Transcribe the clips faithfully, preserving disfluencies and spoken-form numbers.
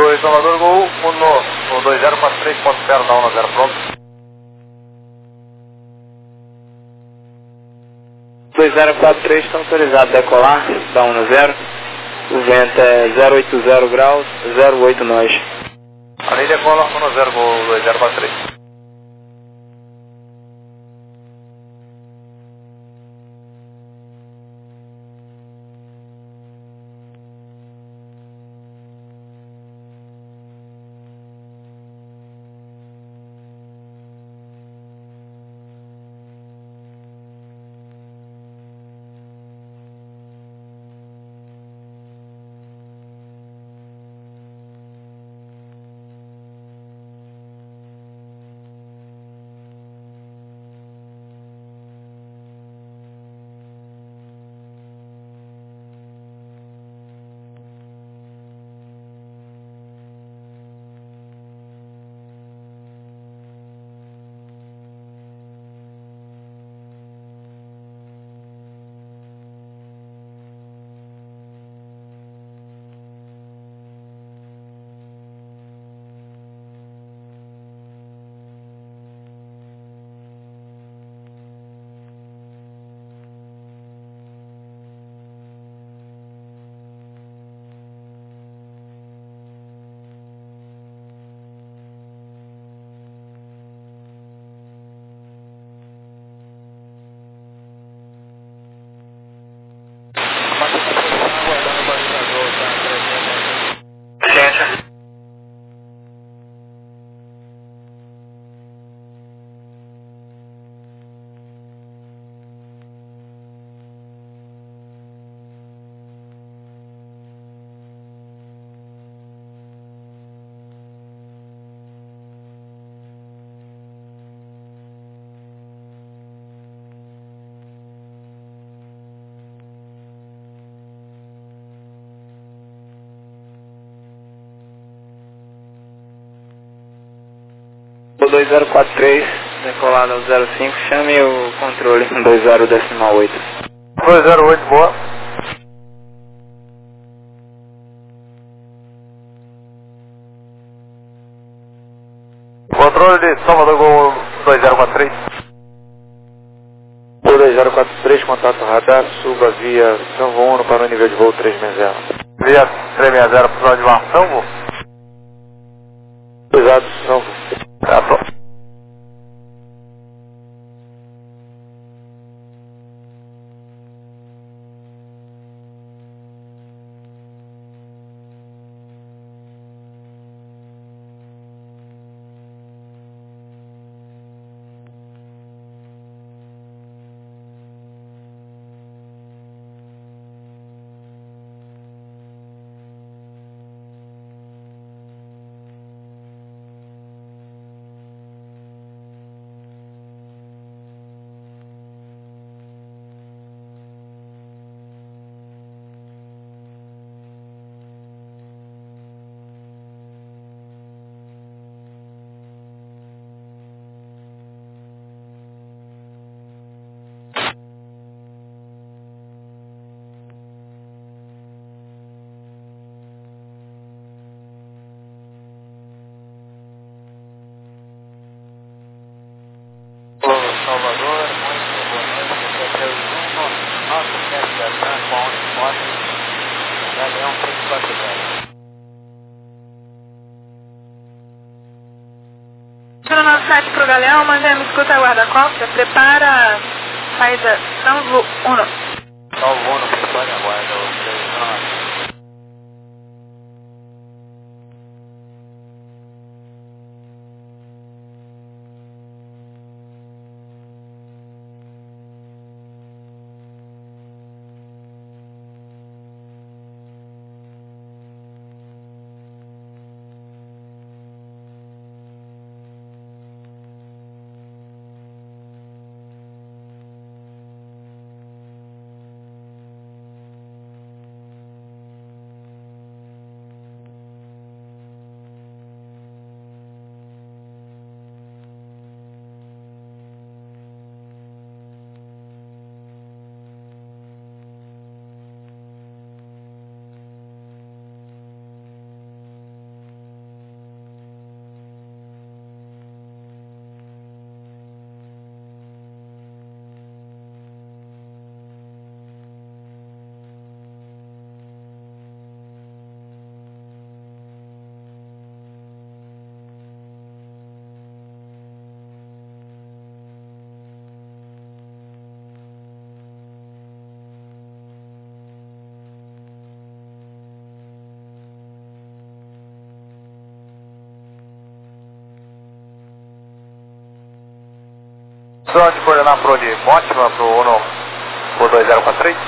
dois Salvador, Gol um no, no dois zero quatro três ponto zero, não, no zero, pronto. dois zero quatro três, está autorizado a decolar, dá um no zero. O vento é zero oito zero graus, zero oito nós. Ali decola um no zero, Gol dois zero quatro três. dois zero quatro três, decolado ao zero cinco, chame o controle dois zero decimal oito. dois zero oito, boa. Controle de Salvador, Gol dois zero quatro três. Gol dois zero quatro três, contato radar, suba via São João para o nível de voo trezentos e sessenta. Via trezentos e sessenta, por de marção, Gol? Exato, São Tá, pronto. Salvador, muito boa noite, aqui é o Zuno, nosso teste da Gran com a Onimoto, Galeão três quatro zero. Pelo nosso site pro Galeão, mandamos escuta a guarda-costas, prepara a saída São Lu Uno. São Uno, prepare a guarda, o três nove. Precisão de coordenar para onde? Mótima para o Uno por dois zero quatro três?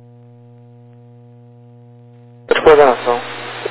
De coordenação.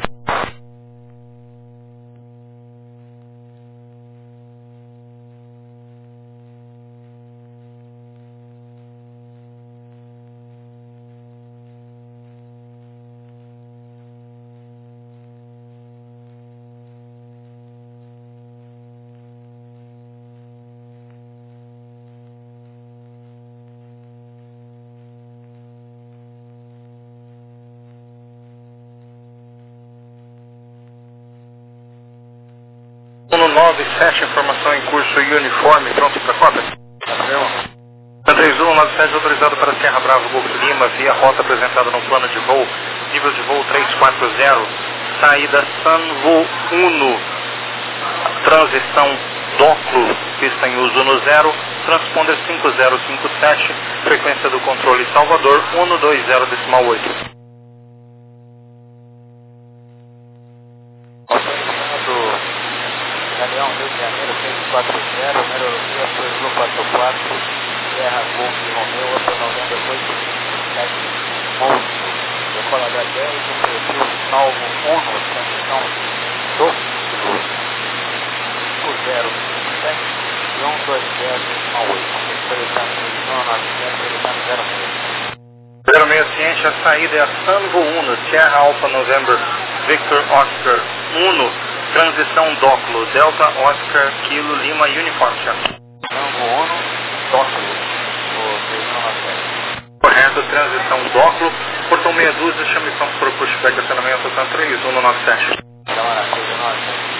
Uno nove sete, informação em curso e uniforme, pronto para cópia? três um nove sete, autorizado para Serra Bravo, Golfo Lima, via rota apresentada no plano de voo, nível de voo três quatro zero, saída Sanvo Uno, transição Doclo, pista em uso no zero, transponder cinco zero cinco sete, frequência do controle Salvador, Uno dois zero decimal oito. Galeão Rio de Janeiro seis quatro zero, Meteorologia dois um quatro quatro, Serra Golf Romeu, outro noventa e oito, sete, Monte, decolador dez, o perfil Salvo Uno, transição Doclo, cinco zero cinco sete e um dois zero decimal oito, solicitando um nove sete, solicitando zero seis. zero seis ciente, a saída é a Sanvo Uno, Sierra Alpha November, Victor Oscar Uno, transição Doclo, Delta Oscar Kilo Lima Uniform. Sanvo Uno, Doclo, o três um nove sete. Correto, transição Doclo, portão meia dúzia, chame campo por pushback, acionamento Tan três um nove sete. Câmara três um nove sete.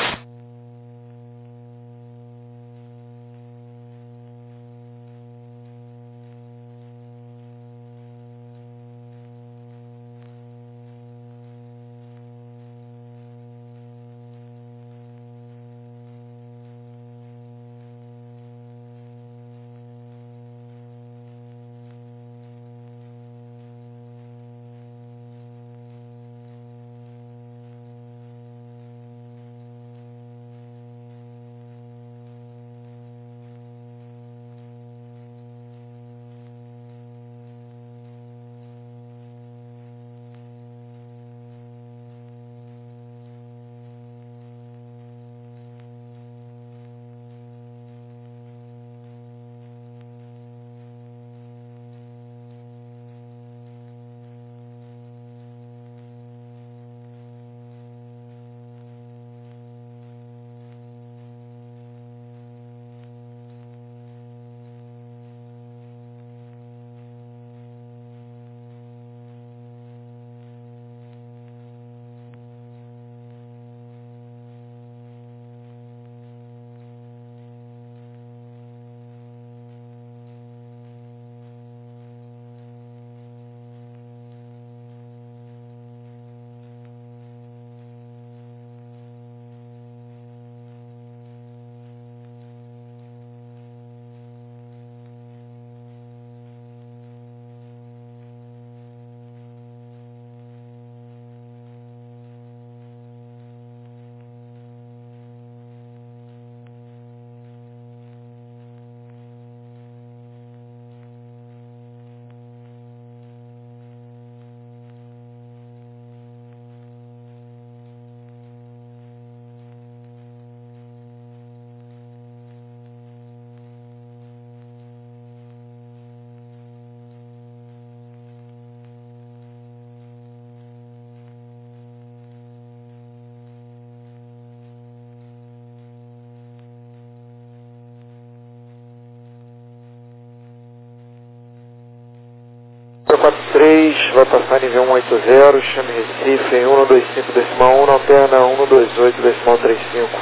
quatro três, vai passar nível um oito zero, chame Recife em um dois cinco decimal um, alterna um dois oito decimal trinta e cinco.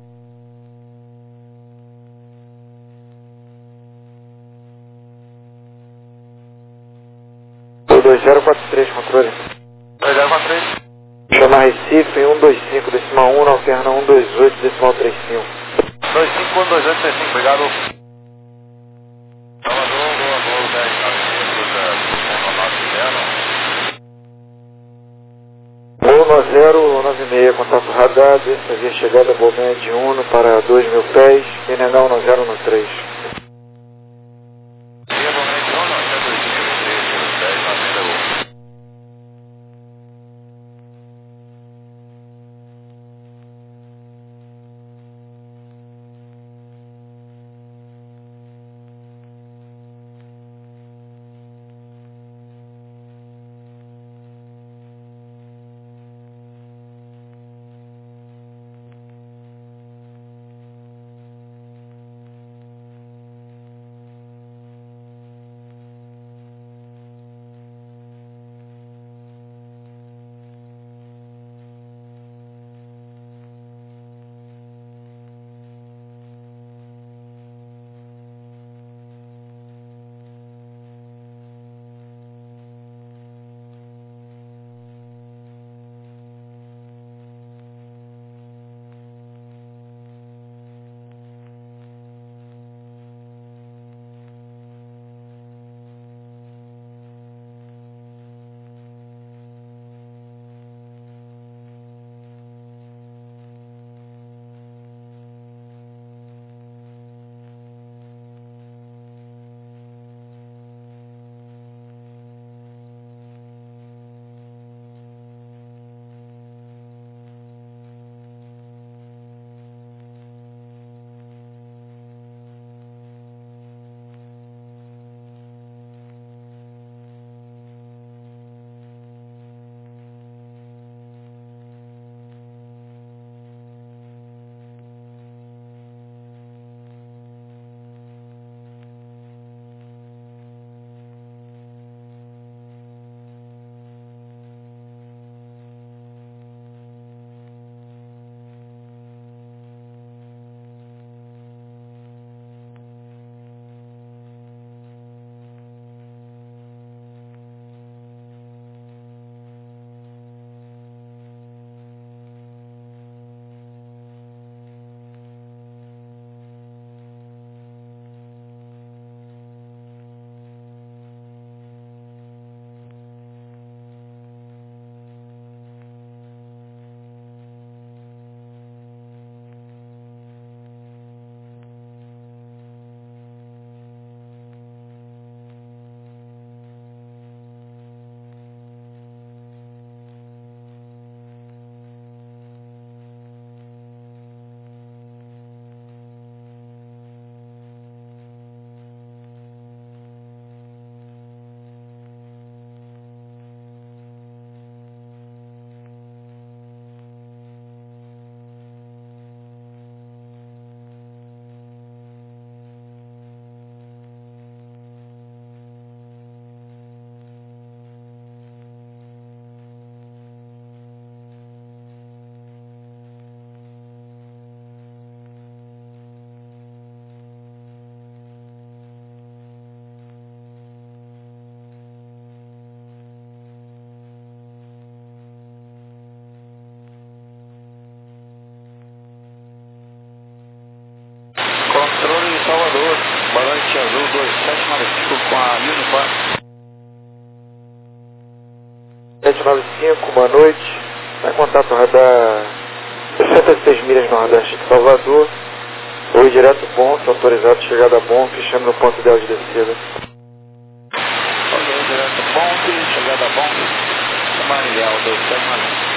dois zero quatro três, controle. dois zero quatro três. Chama Recife em um dois cinco decimal um, alterna um dois oito decimal trinta e cinco. dois cinco um dois oito três cinco, obrigado. Salvador, Boa Gol dez Uno zero nove seis, contato radar, desça via chegada Bomé de Uno para dois mil pés, N H um zero um três. quatro. sete nove cinco, boa noite. Vai contato radar sessenta e seis milhas nordeste de Salvador. Oi, direto ponto, autorizado chegada bom, fechando no ponto ideal de descida. Ok, direto ponto, chegada bom. Semana ideal, dois semanas.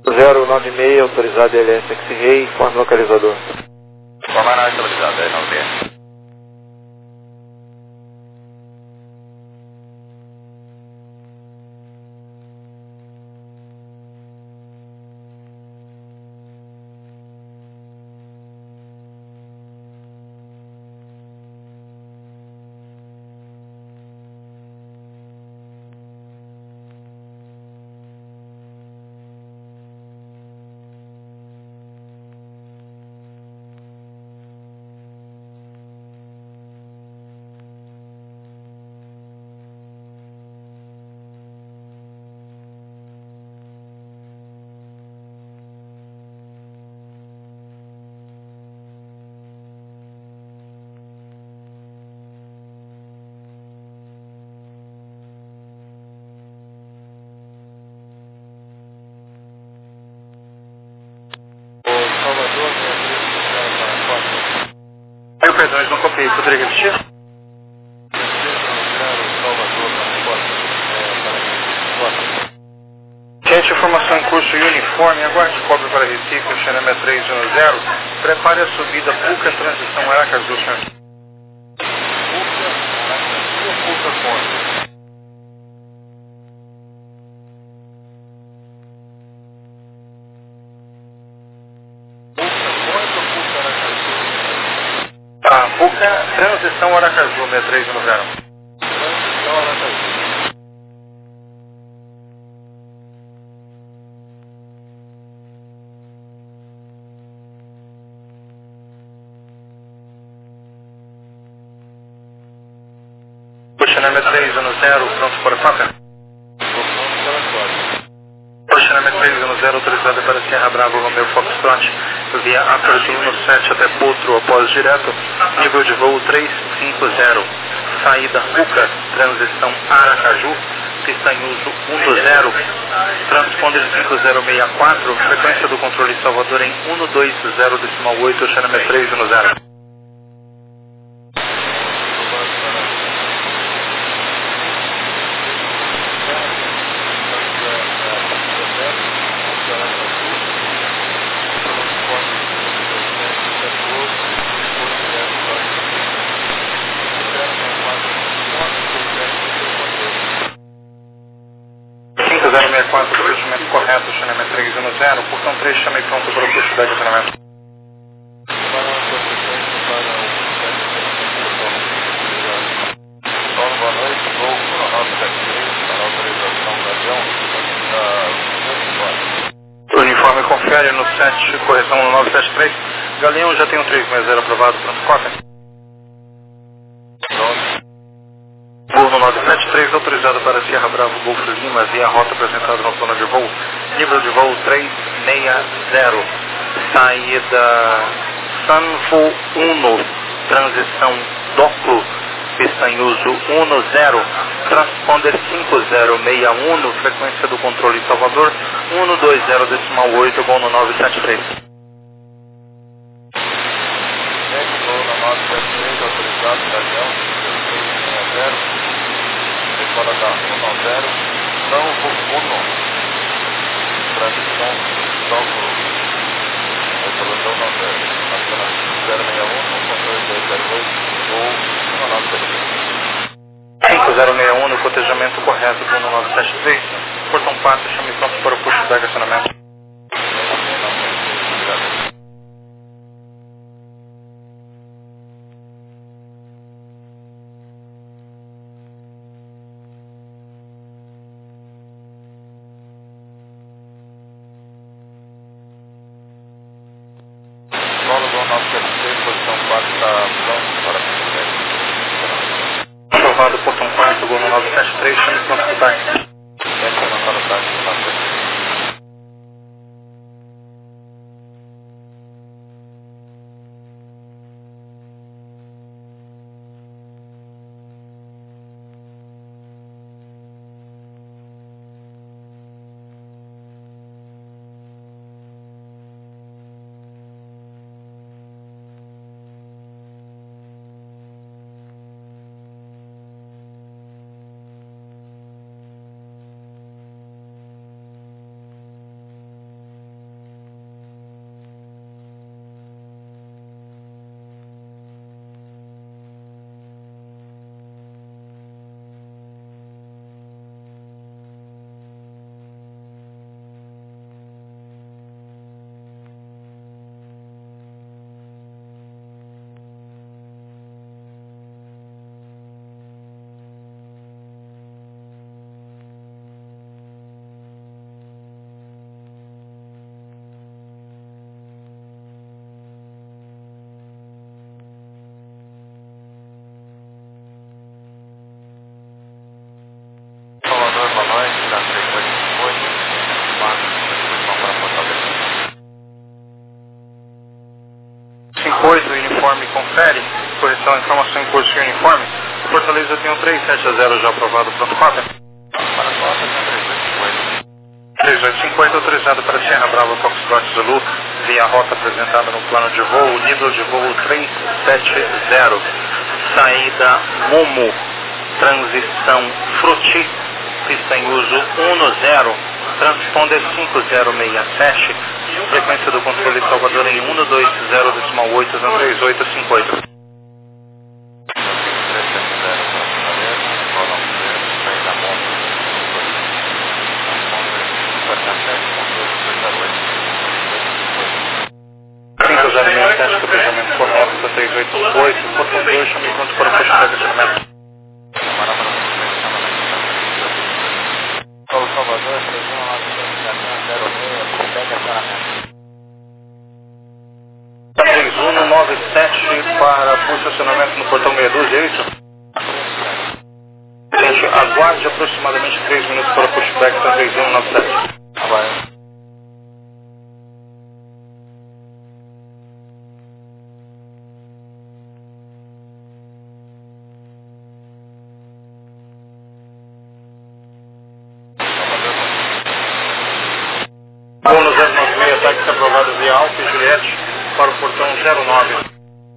zero nove seis, autorizado L S X-Ray, informe localizador. Formar na localizada, dez nove seis. Eu, perdão, eu não copiei, poderia repetir? Gente, informação em curso e uniforme, aguarde cobre para Recife, X N M três um zero, prepare a subida Puca, transição Aracaju, senhor. Puca, Aracaju ou Puca Ponte? Ah, Puca, transição Aracaju, seis três um zero. Transição Aracaju. X N M três um zero, pronto para Copa? X N M três um zero, autorizado para Serra Bravo, Romeo Foxtrot, via Aperto sete até Potro, após direto, nível de voo trezentos e cinquenta, saída Puca, transição Aracaju, pista em uso um zero, transponder cinco zero seis quatro, frequência do controle Salvador em um dois zero decimal oito, X N M três um zero. cinco zero seis quatro, procedimento correto, X N M três um zero, portão três, chame pronto para o curso de acionamento. Boa noite, vou para o nosso sete três, para a autorização do avião, da O uniforme confere no sete, correção no nove sete três, Galeão já tem um três seis zero aprovado, pronto, cópia. Voo no nove sete três, autorizado para Sierra Bravo, Golfo Lima, via rota apresentada no plano de voo, nível de voo trezentos e sessenta, saída Sanfo um, transição Doclo, pista em uso um zero, transponder cinco zero seis um, frequência do controle Salvador, um dois zero decimal oito, voo no nove sete três. Voo no nove sete três, autorizado para avião, três zero, fora da um zero, Sanfo um, transição Doclo, resolução um zero, zero seis um, controle dois zero oito, voo no nove sete três. cinco zero seis um, no cotejamento correto, voo no nove sete três, portão quatro, chame pronto para o puxo de acionamento. Solo do nove sete três, posição quatro, está pronto para a Aprovado, portão quatro, voo no nove sete três, chame pronto para o táxi. Essa é a nossa táxi, uniforme confere. Correção, informação em curso e uniforme. O Fortaleza tem um três sete a zero já aprovado, pronto, cópia. Para a cota, três oito cinco oito, autorizado para Sierra Brava Foxtrot Zulu, via rota apresentada no plano de voo, nível de voo três sete zero, saída Momo, transição Fruti, pista em uso um zero, transponder cinco zero seis sete, frequência do controle Salvador em um dois zero oito, no três oito cinco oito. cinco zero seis sete, cruzamento correto, três oito oito, portão dois, chame pronto para o puxar de acionamento. Paulo Salvador, três um nove zero seis, pushback acionamento. três um nove sete para puxar acionamento no portão meia dúzia, é isso? Gente, aguarde aproximadamente três minutos para o pushback da três um nove sete. Agora. Bônus zero nove seis, táxi aprovado via Alfa e Juliette para o portão zero nove.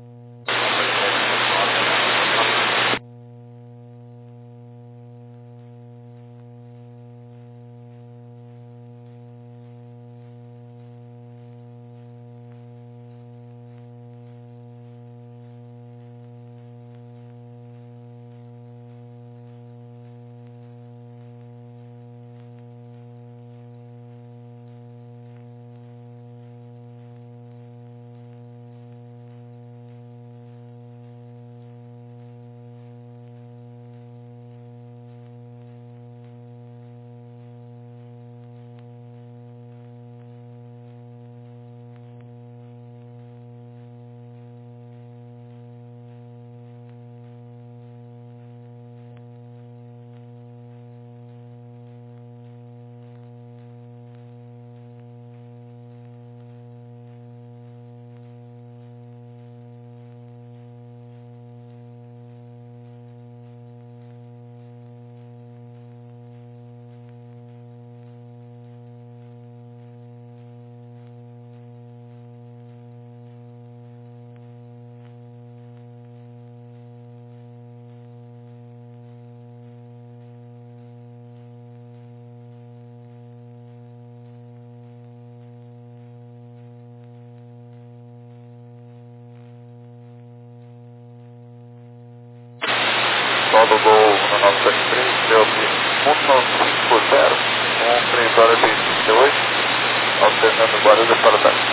Sol do Gol no nove sete três, deu um cinco zero, um três horas e trinta e oito, alternando Guarulhos para táxi.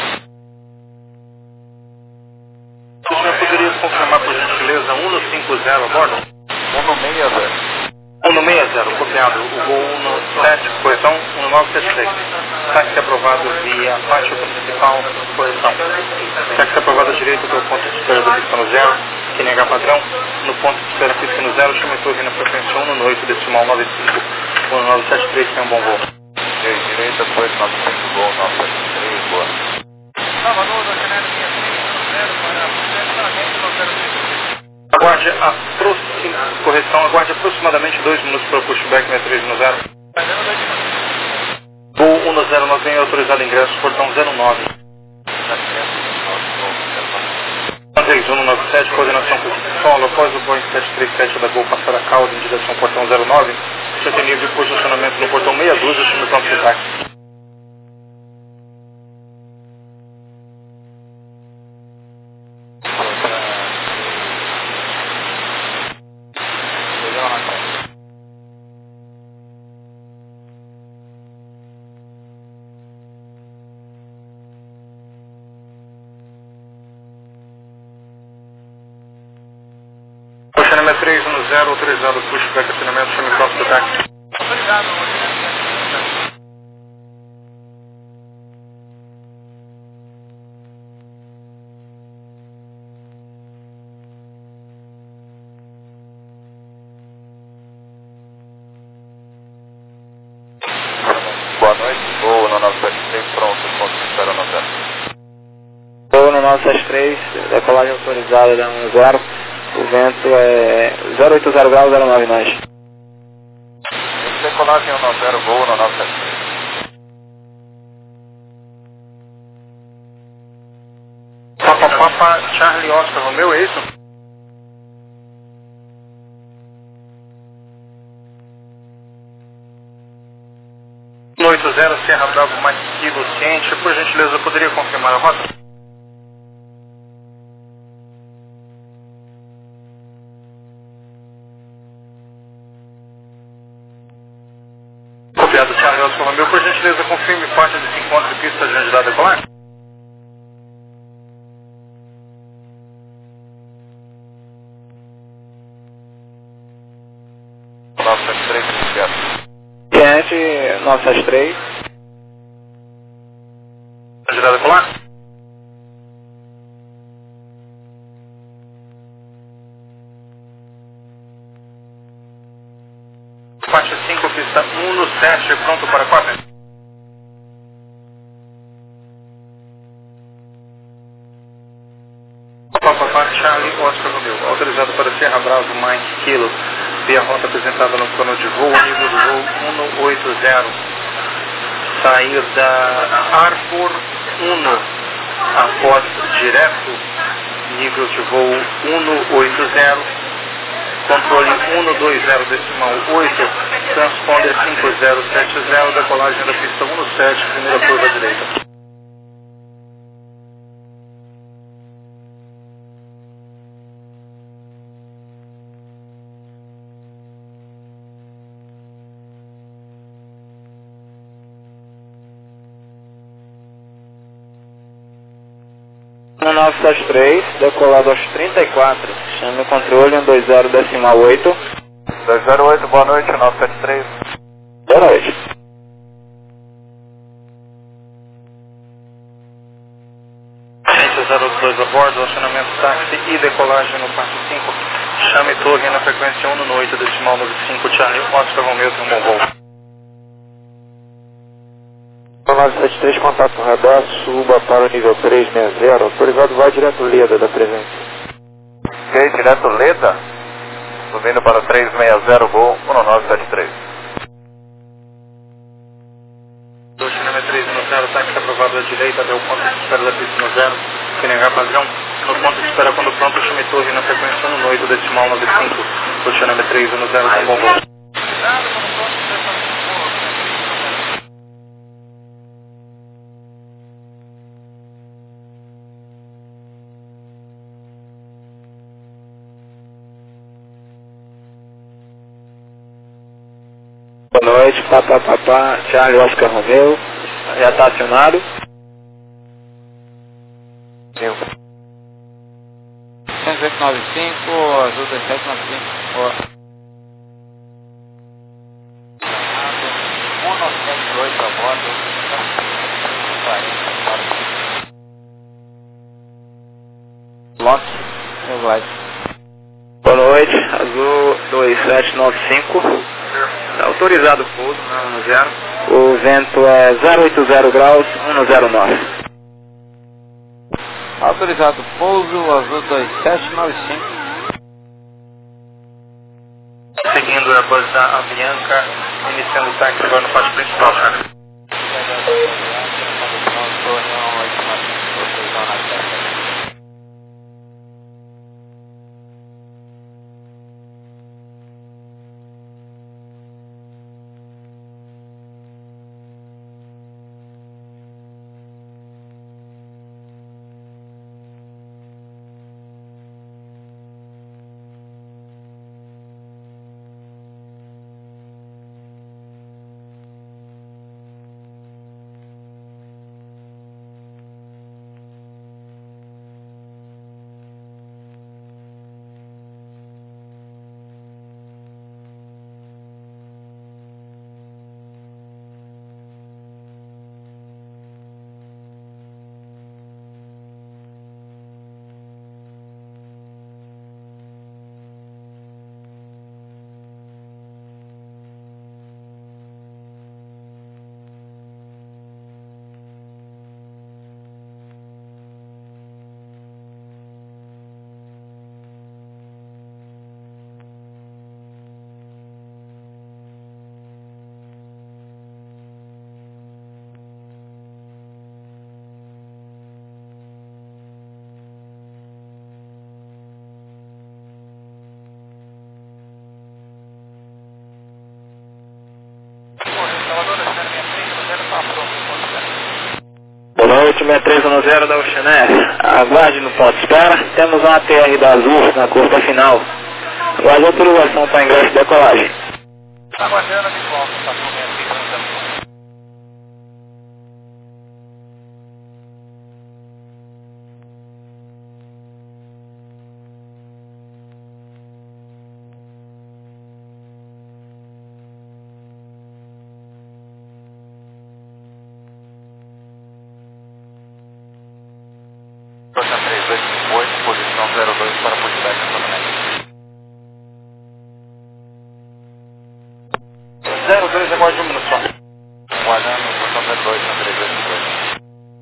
O senhor poderia confirmar por gentileza um no cinco zero a bordo? um no seis zero. um no seis zero, copiado. O Gol um no sete, correção, um no nove sete três. Táxi aprovado via faixa principal, correção. Táxi aprovado à direita pelo ponto de espera do pista no zero, Q N H padrão. No ponto de espera pista no zero, chama torre na frequência um no oito, decimal nove cinco. um no nove sete três, tem um bom voo. E direita, depois nove cinco Gol, nove sete três, boa. Salvador, docenário sessenta e três zero para pushback Aguarde aproxim... correção, aguarde aproximadamente dois minutos para o pushback sessenta e três no zero. Voo um no zero nove, autorizado ingresso, portão zero nove. três um nove sete, coordenação com o solo, após o Boeing sete três sete da Gol passar a cauda em direção ao portão zero nove, você tem livre posicionamento no portão meia dúzia, chame pronto de táxi. três um zero, autorizado pushback acionamento, chame pronto do táxi. Autorizado, Boa noite, Gol no nove sete três, pronto, ponto de espera no zero. Gol no nove nove sete três, decolagem autorizada da um zero, o vento é zero oito zero graus, zero nove nós. Decolagem um nove zero, voo no nove sete três. Papa Papa Charlie Oscar Romeo, é isso? oito zero Serra Bravo mais Kilo Ciente, por gentileza, poderia confirmar a rota? Copiado Charlie Oscar Romeo, por gentileza, confirme parte desse encontro de pista de onde dá decolar? nove sete três, certo. Ciente, nove sete três. Onde dá decolar? Faixa cinco, pista um no sete, pronto para quatro. Papa Charlie Oscar Romeo, autorizado para Serra Bravo Mike Kilo, via rota apresentada no plano de voo, nível de voo um oito zero, saída Arthur um, após direto, nível de voo um oito zero, controle um dois zero decimal oito, transponder cinco zero sete zero, decolagem da pista um sete, primeira curva à direita. um nove sete três, decolado aos trinta e quatro, chame o controle um dois zero decimal oito. dois zero oito, boa noite, nove sete três. Boa noite. zero dois a bordo, acionamento táxi e decolagem no passo cinco, chame torre na frequência um no oito decimal noventa e cinco, Charlie Oscar Romeo, tem um bom voo. nove sete três, contato radar, suba para o nível três sessenta, autorizado, vai direto Leda da presença. Ok, direto Leda, subindo para três sessenta, voo um nove sete três. Chinêmia três no zero, táxi aprovado à direita, até o ponto de espera da pista no zero, Q N H padrão, no ponto de espera quando pronto, chame torre na frequência um no oito decimal noventa e cinco, Chinêmia três no zero, tem um bom voo. Boa noite, Papa Papa Charlie Oscar Romeo, já está acionado. cento e oito noventa e cinco, azul dezessete noventa e cinco. um nove sete oito a bordo. Lock, regulagem. Boa noite, azul dois sete nove cinco. Tá autorizado o pouso, no zero. O vento é zero oito zero graus, um zero nove. Autorizado pouso, azul dois sete nove cinco. Seguindo o Airbus da Avianca, iniciando o táxi agora no pátio principal, Charlie. noite, seis três um zero da Ocean Air. Aguarde no ponto de espera. Temos uma A T R da Azul na curva final. Aguarde autorização para ingresso e decolagem. Está aguardando de volta, está comendo aqui com o Ocean três dois cinco oito, posição zero dois para Portidade de zero dois, aguarde um minuto só. Guardando, posição zero dois, Ocean três dois cinco oito.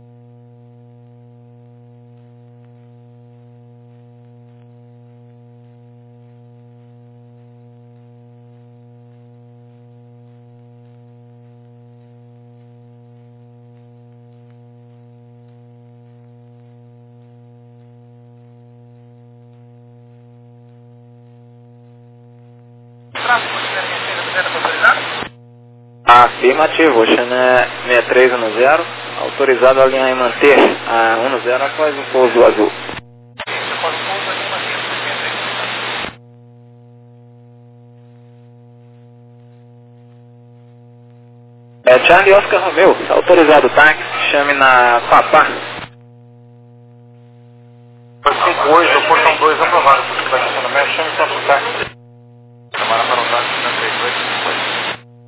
Afirmativo, Ocean seis três um zero, autorizado a alinhar e manter a um zero após o pouso azul. É Charlie Oscar Romeo, autorizado o táxi, chame na Papá. cinco oito, portão dois, aprovado, por vai estacionamento, chame para o táxi. Chamada para o táxi, Ocean três dois cinco oito.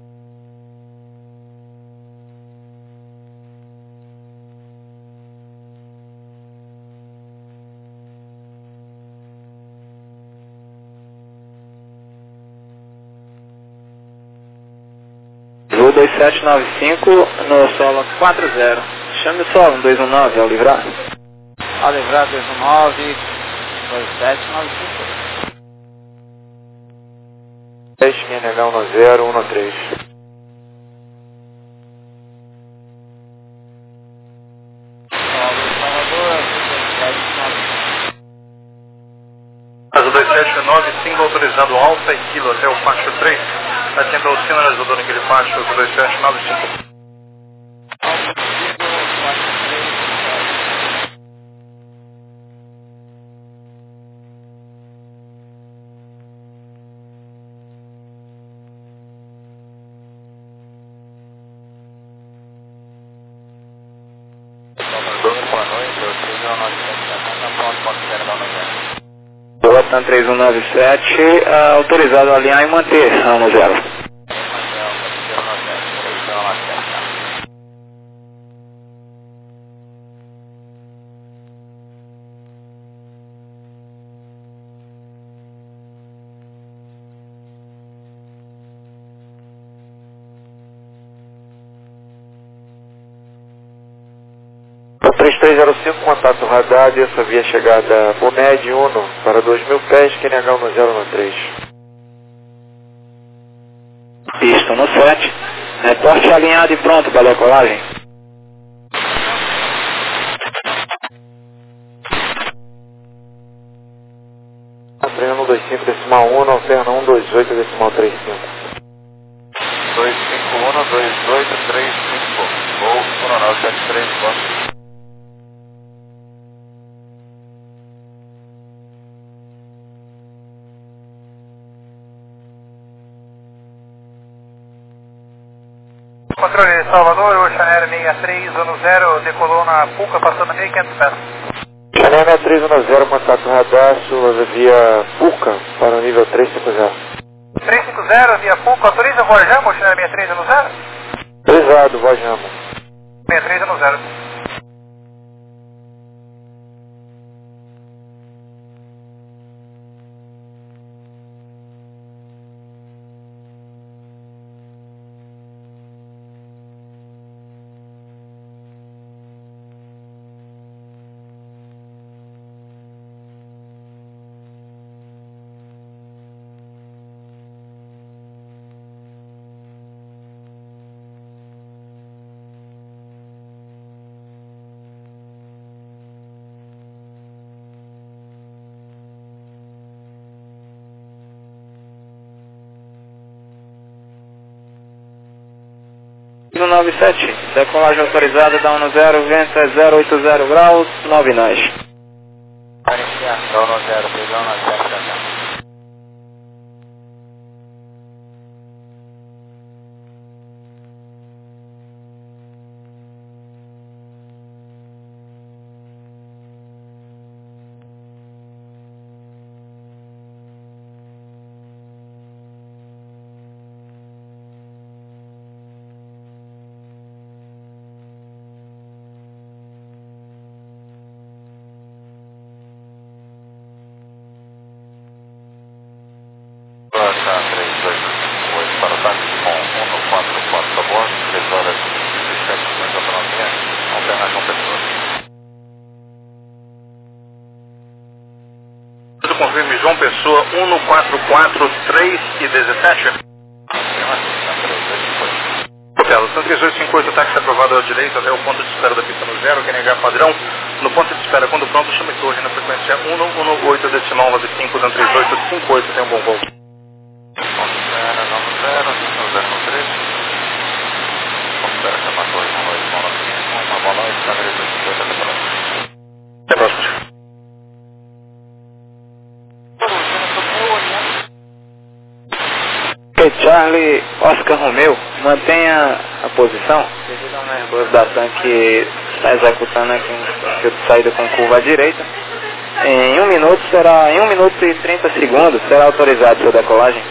Voo dois sete nove cinco no solo quatro zero. Chame o solo dois um nove ao livrar. Ao livrar dois um nove, dois sete nove cinco. dez, Q N H um zero um três. Caso dois sete nove cinco, autorizado Alfa e Kilo até o Pacho três. Atenda ao sinalizador naquele Pacho dois sete nove cinco. Boa noite, eu tenho uma nove sete sete, na pronto, ponto zero da manhã. Botan três um nove sete, uh, autorizado a alinhar e manter a um zero. três três zero cinco, contato radar, dessa via chegada Bomed Uno para dois mil pés, Q N H um zero um três. Pista no sete, reporte alinhado e pronto para decolagem. Treino dois cinco decimal um, alterna um dois oito decimal três cinco. dois cinco um, dois oito três cinco, voo Coronel sete três quatro. Controle Salvador, Ocean Air seis três um zero, decolou na Puca, passando mil e quinhentos pés. Ocean Air seis três um zero, contato radar, sua via Puca para o nível três cinco zero. três cinco zero, via Puca, autoriza voz Jamo, Ocean Air seis três um zero? Autorizado, voz Jamo. seis três um zero. No nove sete, decolagem autorizada, dá um no zero, vento é zero oito zero graus, nove nós. Iniciação no zero, prisão no zero, zero. três dois oito para o táxi com um no quatro quatro a bordo, três horas e dezessete minutos da fronteira, alternação pessoa. Tudo confirme João Pessoa, um no quatro quatro, três e dezessete. Hotel, São três oito cinco oito, táxi aprovado à direita até o ponto de espera da pista no zero, Q N H padrão. No ponto de espera, quando pronto, chame torre na frequência um no um no oito, decimal nove cinco, São três oito cinco oito, tem um bom voo. Considera nove zero, zero no três. Considera que a matou uma noite, uma noite, uma boa noite, São três oito cinco oito, até próximo. Até próximo. Ok, Charlie Oscar Romeo, mantenha a posição. Devido ao nervoso da TAM que está executando aqui um circuito de saída com curva à direita, em um minuto será, em um minuto e trinta segundos será autorizado sua decolagem.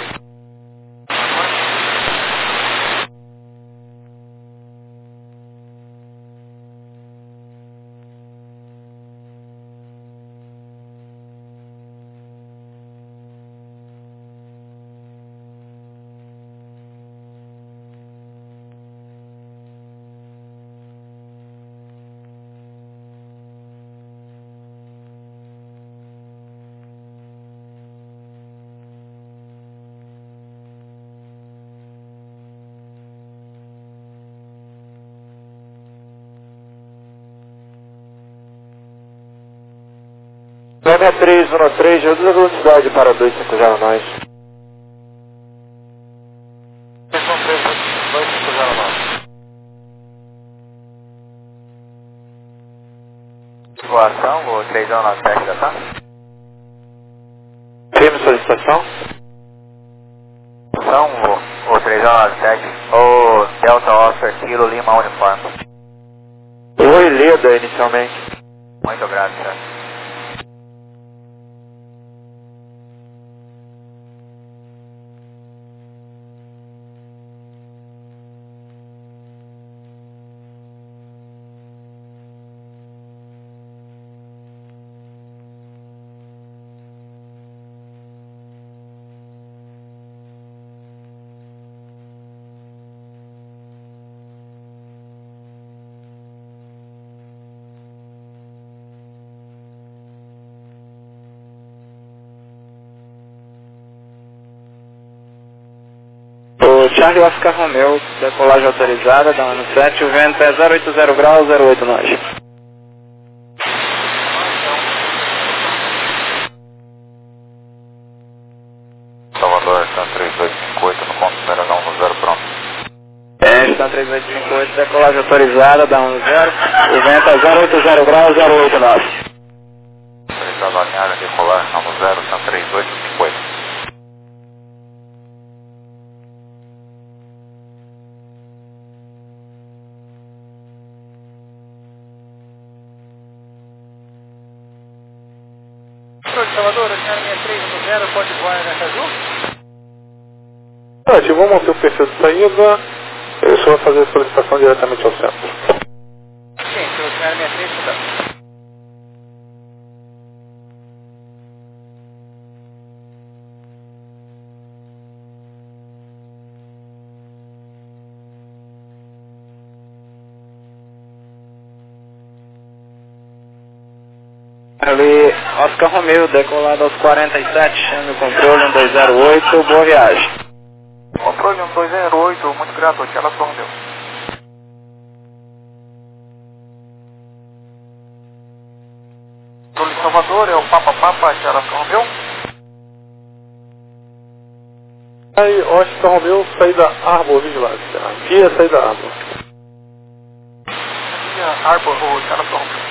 nove três um três, reduz a velocidade para dois cinco zero nós. dois cinco zero nove. Situação, o três um nove sete já tá? Firme solicitação. São o, o três um nove sete, o Delta Oscar Kilo Lima Uniforme. Oi, Leda inicialmente. Muito graças. Charlie Oscar Romeo, decolagem autorizada, da ano sete, o vento é zero oito zero graus, zero oito nós. Salvador, São três dois cinco oito, no ponto zero não, no zero pronto. É, São três oito cinco oito, decolagem autorizada, da ano zero, o vento é zero oito zero graus, zero oito nós. Autorizado a alinhar, decolar, não no zero, São três oito cinco oito. Salvador, oceano sessenta e três um zero, pode voar nessa azul? Pode, vamos manter o perfil de saída. Eu só vou fazer a solicitação diretamente ao centro. Sim, o oceano sessenta e três está. Ali, Oscar Romeo, decolado aos quarenta e sete, chame o controle um dois zero oito, boa viagem. Controle um dois zero oito, muito grato, tchau, Oscar Romeo. Controle Salvador, é o Papa Papa, tchau, Oscar Romeo. Aí, Oscar Romeo, saída Arbor, vigilância. Via saída Arbor. Arbor, o Jonathan Romeu.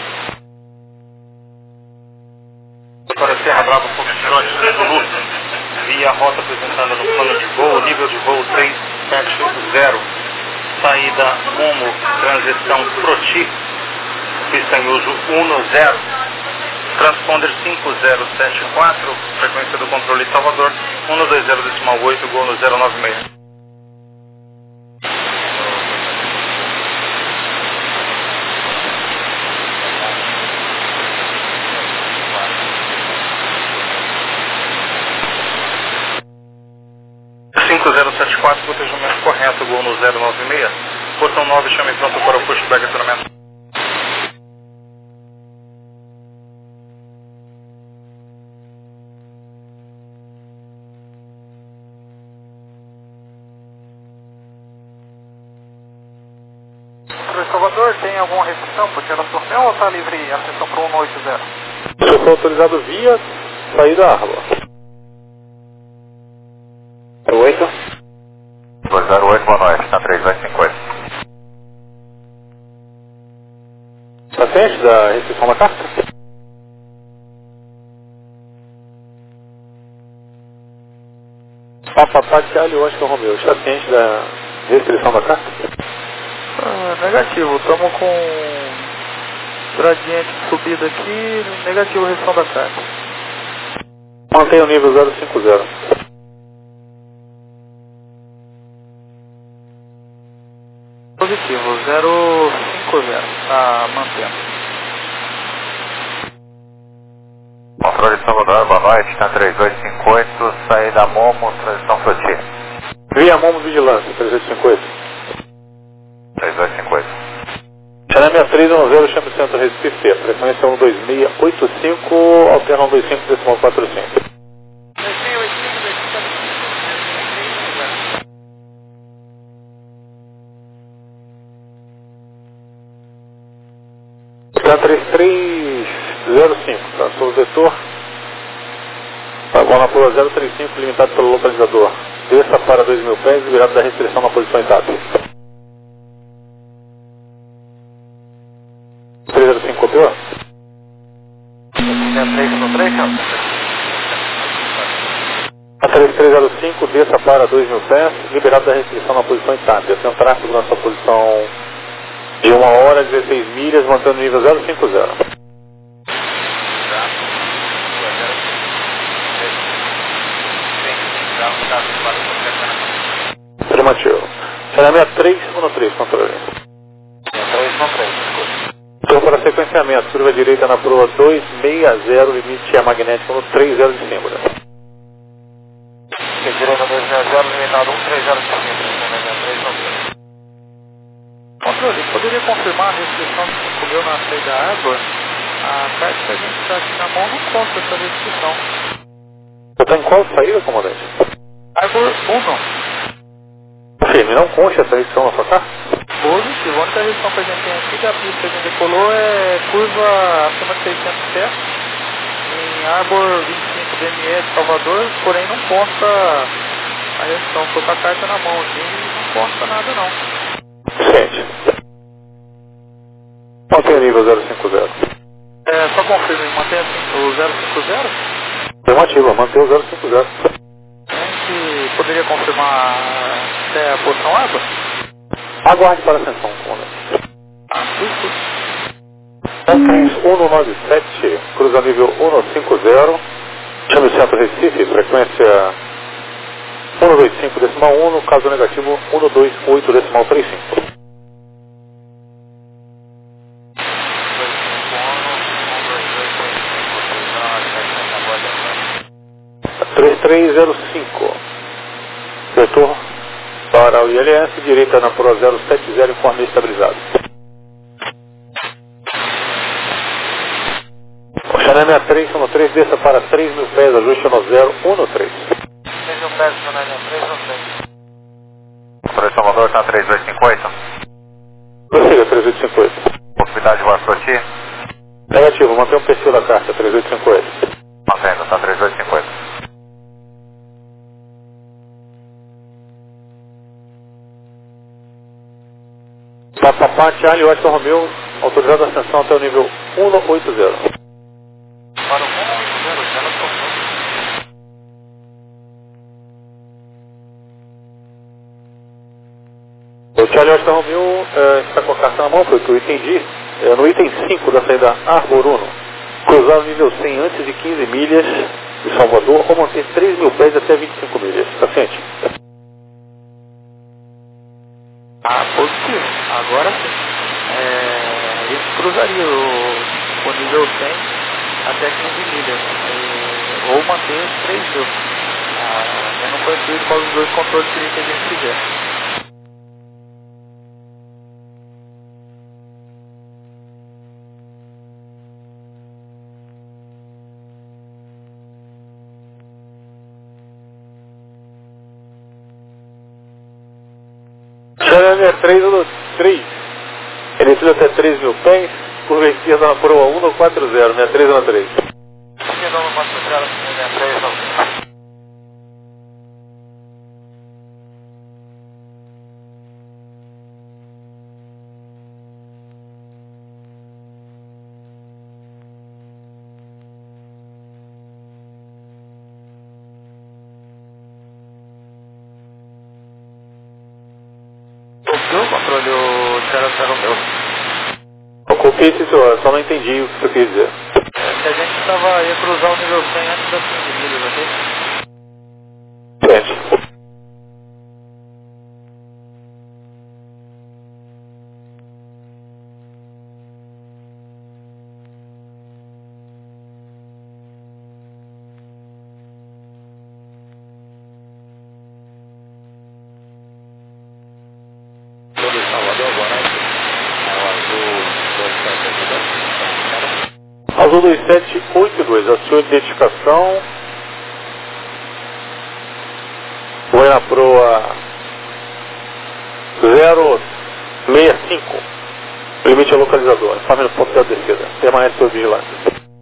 Para Serra Brava, Foxtrot, Zulu, via rota apresentada no plano de voo, nível de voo três sete zero, saída Momo, transição Proti, pista em uso um zero, transponder cinco zero sete quatro, frequência do controle Salvador, um dois zero decimal oito, gol no zero nove seis. cinco zero sete quatro, protejamento correto, gol no zero nove seis. Portão nove, chame pronto para o pushback acionamento. Salvador, tem alguma restrição porque ela sorteou ou está livre a sessão para um oito zero? Eu sou autorizado via saída Arbor. oito. dois zero oito, boa noite, está três dois cinco oito. Está ciente da restrição da carta? Papa Pati Alho, Oscar Romeu, está ciente da restrição da carta? Ah, negativo, estamos com gradiente de subida aqui, negativo a restrição da carta. Mantenha o nível zero cinco zero. Positivo, zero cinco zero, está mantendo. Controle de Salvador, boa noite, está três dois cinco oito, saída Momo, transição Proti. Via Momo Vigilância, três oito cinco oito. três dois cinco oito. Chame a três um zero, chame o centro Recife, frequência um dois seis oito cinco, alterna um dois cinco decimal quatro cinco. Está três três zero cinco, tá? Sou o vetor. Tá bom, na curva zero três cinco, limitado pelo localizador. Desça para dois mil pés, virado da restrição na posição intacta. três zero cinco, copiou? A três três zero cinco, desça para dois mil pés, liberado da restrição na posição intacta. Tem um tráfego na sua posição de uma hora, dezesseis milhas, mantendo o nível zero cinco zero. Afirmativo. Chame a três um três, controle. Então, para sequenciamento, curva direita na proa dois seis zero, limite a magnético no três zero de cima. Direita dois seis zero, limitado um três zero de cima. Controle, poderia confirmar a restrição que cinco mil na saída Arbor? A carta que a gente está aqui na mão não consta essa restrição. Você está em qual saída, comandante? Arbor um. Firme, não consta essa restrição na sua carta? Positivo, a única restrição que a gente tem aqui da pista que a gente decolou é curva acima de seiscentos pés, em Arbor vinte e cinco D M E de Salvador, porém não consta a restrição. Estou com a carta na mão aqui e não consta nada não. Gente. Mantém o nível zero cinco zero. É, só confirme, mantém assim, o zero cinco zero? Afirmativa, mantém o zero cinco zero. A gente poderia confirmar até a posição Arbor? Aguarde para a ascensão, comandante. Ah, isso. três um nove sete, cruza nível um cinco zero, chame o centro Recife, frequência um dois cinco decimal um, no caso negativo um dois oito decimal trinta e cinco. três três zero cinco, vetor para o I L S, direita na proa zero sete zero, informe estabilizado. O Chanel sessenta e três um três, desça para três mil pés, ajuste no zero um três. três mil pés, Chanel três um três. Controle Salvador, está três dois cinco oito. Prossiga, três oito cinco oito. Possibilidade de voar Proti? Negativo, mantém o perfil da carta, três oito cinco oito. Mantendo, está três dois cinco oito. Da Papá Charlie Oscar Romeu, autorizado a ascensão até o nível cento e oitenta. Para o cento e oitenta, já não estou. O Charlie Oscar Romeu é, está com a carta na mão, foi o que eu entendi. É, no item cinco da saída Arbor Uno, cruzar o nível cem antes de quinze milhas de Salvador ou manter três mil pés até vinte e cinco milhas. Está ciente? Ah, positivo. Agora sim. É, a gente cruzaria o, o nível cem até quinze milhas. É, ou manter os três mil. Ah, eu não consigo com os dois controles que a gente fizer. Charlie é três um três. Ele precisa até três mil pés, por esquerda na proa um um quatro zero, sessenta e três um três. Esquerda no quatro zero, sessenta e três um três. O controle, o Charlie Oscar Romeu. Eu copiei esse senhor, só não entendi o que você quis dizer. Que a gente tava, ia cruzar o nível cem antes das quinze milhas, ok? Certo. Todo Salvador, boa noite. É o azul dois sete dois. Azul dois sete oito dois, a sua identificação. Foi na proa zero seis cinco. Limite ao localizador. Informe no ponto de descida. Permanece sob vigilância.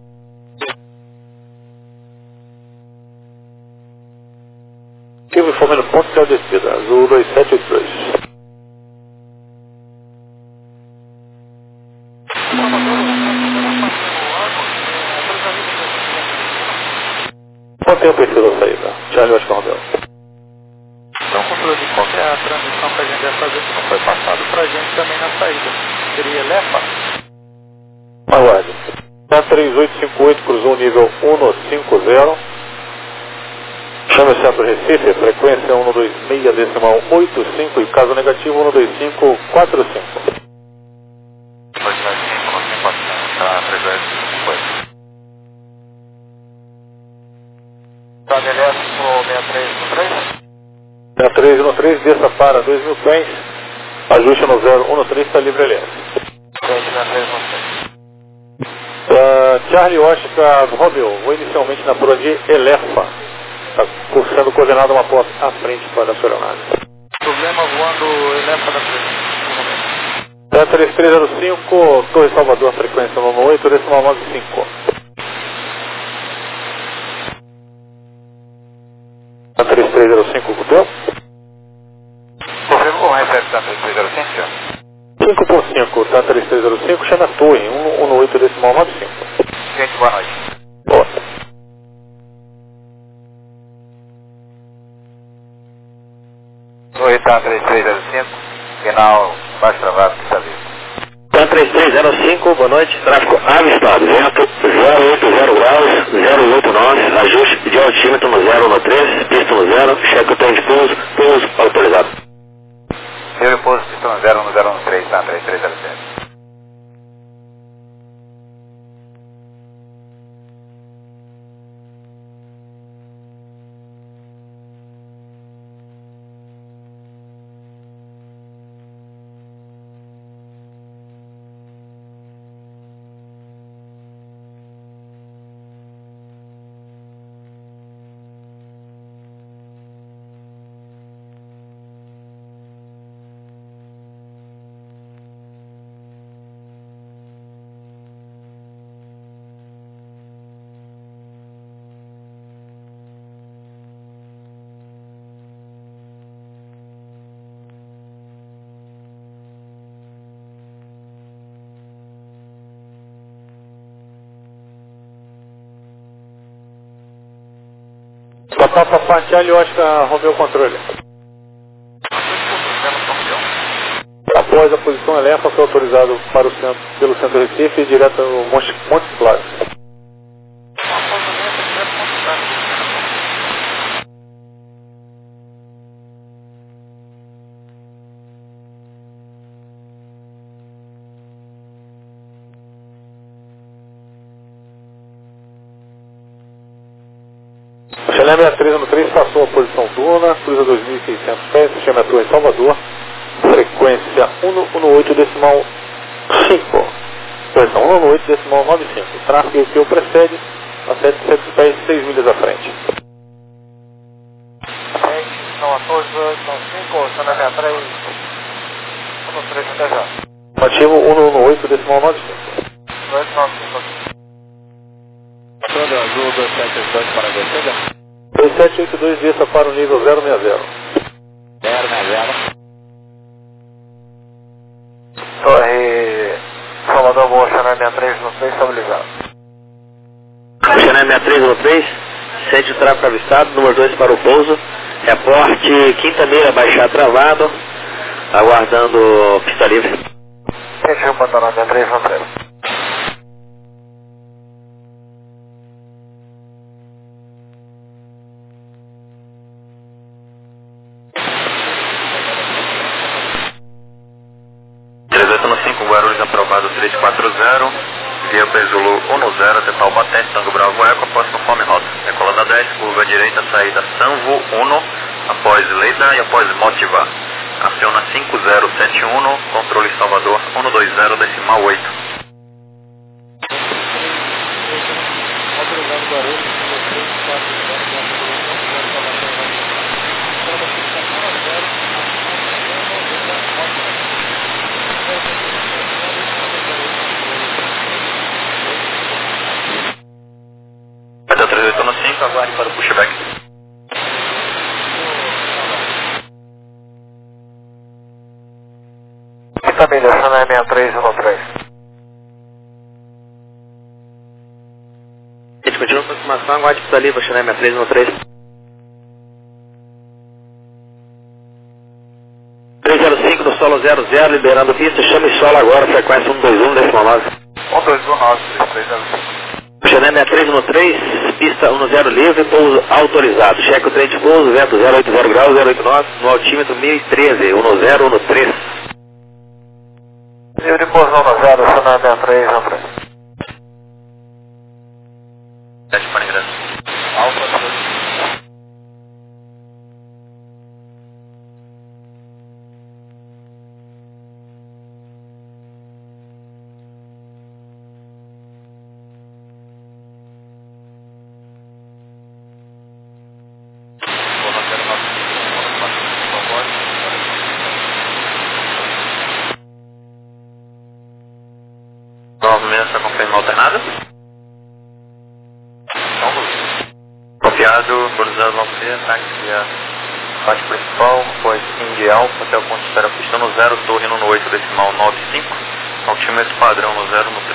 Informe no ponto de descida. Azul dois sete oito dois. Quanto tempo precisa da saída? Charlie Oscar Romeu. Então, controle de qual que é a transmissão que a gente vai fazer que não foi passado pra gente também na saída. Seria Lefa? Aguarde. A três oito cinco oito cruzou o nível cento e cinquenta. Chame o centro Recife, frequência cento e vinte e seis decimal oitenta e cinco e caso negativo cento e vinte e cinco quarenta e cinco. Vai ser cinco, não tem paciência, tá? três dois cinco oito. Tá, beleza, o sessenta e três um três? Na três um três, desça para dois mil pés, ajuste no zero um três, está livre L S. sessenta e três um três. Uh, Charlie Oscar Romeu, vou inicialmente na proa de Elefa, está sendo coordenado uma porta à frente para a sua aeronave. Problema voando Elefa da frente. Da três três zero cinco, Torre Salvador, frequência nove oito, decimal nove cinco. Da três três zero cinco, Guteu? Confirmou o reset da três três zero cinco, senhor? cinco por cinco, tá três três zero cinco, chama a torre, um um oito decimal nove cinco. Gente, boa noite. Boa. Oi, tá três três zero cinco, final baixo travado, está livre. Tá três três zero cinco, boa noite. Tráfego avistado, vento zero oito zero graus, zero oito nove, ajuste de altímetro no zero um três, pista no zero, cheque o trem de pouso, pouso autorizado. Eu e o pouso estão zero um zero um três, tá três três zero sete. Papá, Papá, Charlie, Oscar, Romeu, controle. Após a posição Elefa, foi autorizado para o centro, pelo centro Recife e direto ao Monte, Monte Claro. Chalé sessenta e três no três passou a posição Duna, cruza dois mil e seiscentos pés, chama a torre em Salvador, frequência cento e oito decimal cinco, posição cento e oito decimal noventa e cinco, tráfego que o precede a setecentos pés, seis milhas à frente. São a torre dois são cinco, Chalé sessenta e três, cento e três até já. Ativo cento e oito decimal noventa e cinco. dois nove cinco. Sandra Azul dois sete oito dois para você, dois sete oito dois, desça para o nível zero seis zero. zero seis zero. Torre Salvador Boa, Chalé sessenta e três no três, estabilizado. Chalé sessenta e três no três, sente o tráfego avistado, número dois para o pouso, reporte Quinta Mira, baixar travado, aguardando pista livre. Fechou o Pantanal sessenta e três no três. Guarulhos aprovado três quatro zero, via Pesulu um zero até Taubaté, Tango Bravo Eco, após conforme rota. Decolada dez, curva direita, saída Sanvo um, após Leida e após Motiva. Aciona cinco zero sete um, controle Salvador um dois zero decimal oito. três oito cinco, aguarde para o pushback. Quinta milha, Chalé sessenta e três no três. A gente continua com a informação, aguarde pista livre, Chalé sessenta e três no três. três zero cinco do solo zero zero, liberando pista, chame solo agora, frequência um dois um decimal nove. um dois um nove, três zero cinco. Chalé sessenta e três no três, pista um zero livre, pouso autorizado. Cheque o trem de pouso, vento zero oito zero graus, zero oito nove, no altímetro mil e treze, um zero um três. Livre pouso um zero, Chalé sessenta e três no três. sete para ingresso. Alfa três. Essa confirma alternada. Confiado, cruzado, vamos ver, táxi a faixa principal, após Indy Alfa até o ponto de espera pista no zero, torre no oito decimal nove cinco, altímetro padrão no zero no três.